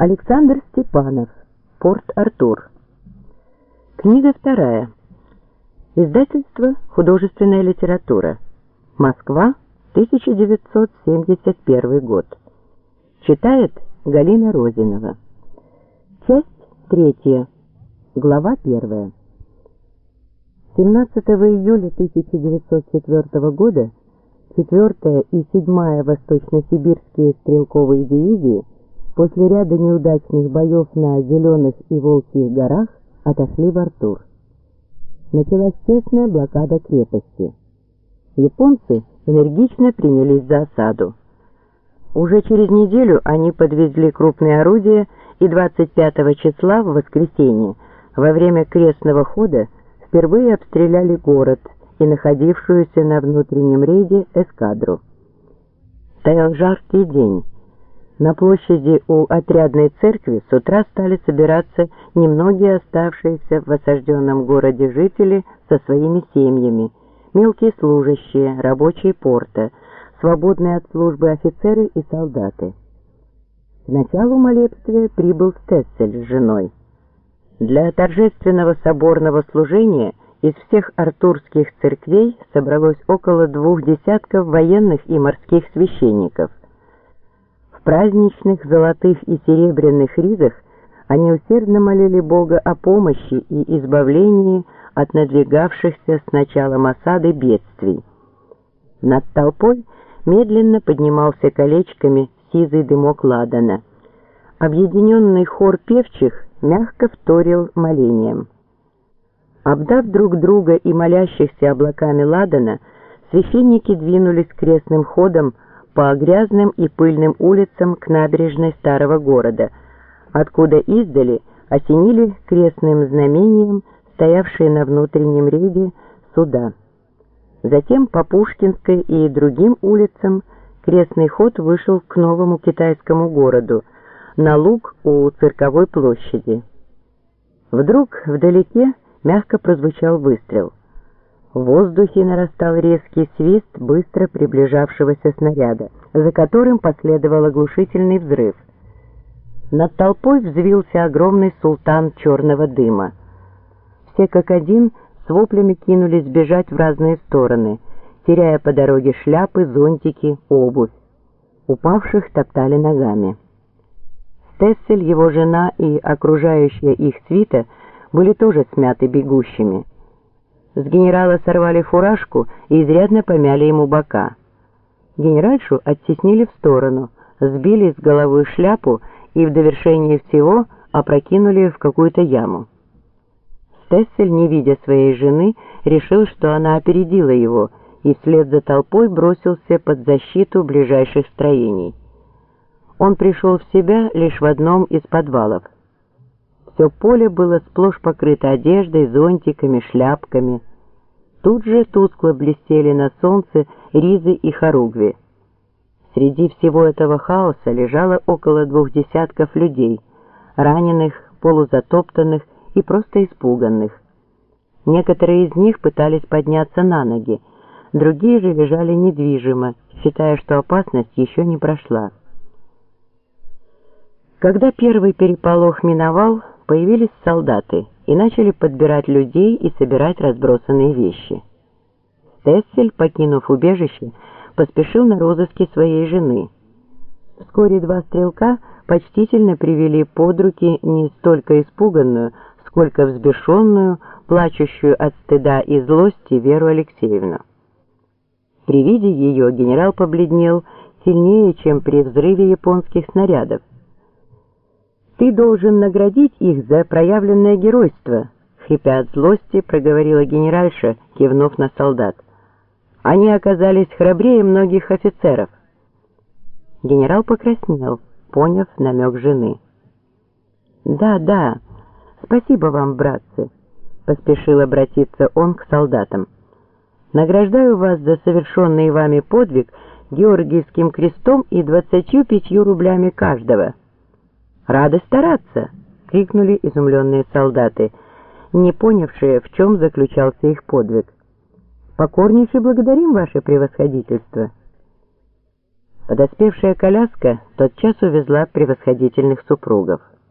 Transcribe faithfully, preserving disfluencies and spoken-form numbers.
Александр Степанов. Порт-Артур. Книга вторая. Издательство «Художественная литература». Москва, тысяча девятьсот семьдесят первый год. Читает Галина Розинова. Часть третья. Глава первая. семнадцатого июля тысяча девятьсот четвёртого года четвёртая и седьмая Восточно-Сибирские стрелковые дивизии после ряда неудачных боев на Зеленых и Волчьих горах отошли в Артур. Началась честная блокада крепости. Японцы энергично принялись за осаду. Уже через неделю они подвезли крупные орудия и двадцать пятого числа, в воскресенье, во время крестного хода впервые обстреляли город и находившуюся на внутреннем рейде эскадру. Стоял жаркий день. На площади у отрядной церкви с утра стали собираться немногие оставшиеся в осажденном городе жители со своими семьями, мелкие служащие, рабочие порта, свободные от службы офицеры и солдаты. К началу молебствия прибыл Стессель с женой. Для торжественного соборного служения из всех артурских церквей собралось около двух десятков военных и морских священников. В праздничных золотых и серебряных ризах они усердно молили Бога о помощи и избавлении от надвигавшихся с началом осады бедствий. Над толпой медленно поднимался колечками сизый дымок ладана. Объединенный хор певчих мягко вторил молением. Обдав друг друга и молящихся облаками ладана, священники двинулись крестным ходом по грязным и пыльным улицам к набережной старого города, откуда издали осенили крестным знамением стоявшие на внутреннем рейде суда. Затем по Пушкинской и другим улицам крестный ход вышел к новому китайскому городу, на луг у Цирковой площади. Вдруг вдалеке мягко прозвучал выстрел. В воздухе нарастал резкий свист быстро приближавшегося снаряда, за которым последовал оглушительный взрыв. Над толпой взвился огромный султан черного дыма. Все как один с воплями кинулись бежать в разные стороны, теряя по дороге шляпы, зонтики, обувь. Упавших топтали ногами. Стессель, его жена и окружающая их свита были тоже смяты бегущими. С генерала сорвали фуражку и изрядно помяли ему бока. Генеральшу оттеснили в сторону, сбили с головы шляпу и в довершение всего опрокинули в какую-то яму. Стессель, не видя своей жены, решил, что она опередила его, и вслед за толпой бросился под защиту ближайших строений. Он пришел в себя лишь в одном из подвалов. Все поле было сплошь покрыто одеждой, зонтиками, шляпками. Тут же тускло блестели на солнце ризы и хоругви. Среди всего этого хаоса лежало около двух десятков людей, раненых, полузатоптанных и просто испуганных. Некоторые из них пытались подняться на ноги, другие же лежали недвижимо, считая, что опасность еще не прошла. Когда первый переполох миновал, появились солдаты и начали подбирать людей и собирать разбросанные вещи. Стессель, покинув убежище, поспешил на розыски своей жены. Вскоре два стрелка почтительно привели под руки не столько испуганную, сколько взбешенную, плачущую от стыда и злости Веру Алексеевну. При виде ее генерал побледнел сильнее, чем при взрыве японских снарядов. «Ты должен наградить их за проявленное геройство», — хрипя от злости, проговорила генеральша, кивнув на солдат. «Они оказались храбрее многих офицеров». Генерал покраснел, поняв намек жены. «Да, да, спасибо вам, братцы», — поспешил обратиться он к солдатам. «Награждаю вас за совершенный вами подвиг Георгиевским крестом и двадцатью пятью рублями каждого». «Рады стараться!» — крикнули изумленные солдаты, не понявшие, в чем заключался их подвиг. «Покорнейше благодарим ваше превосходительство». Подоспевшая коляска тотчас увезла превосходительных супругов.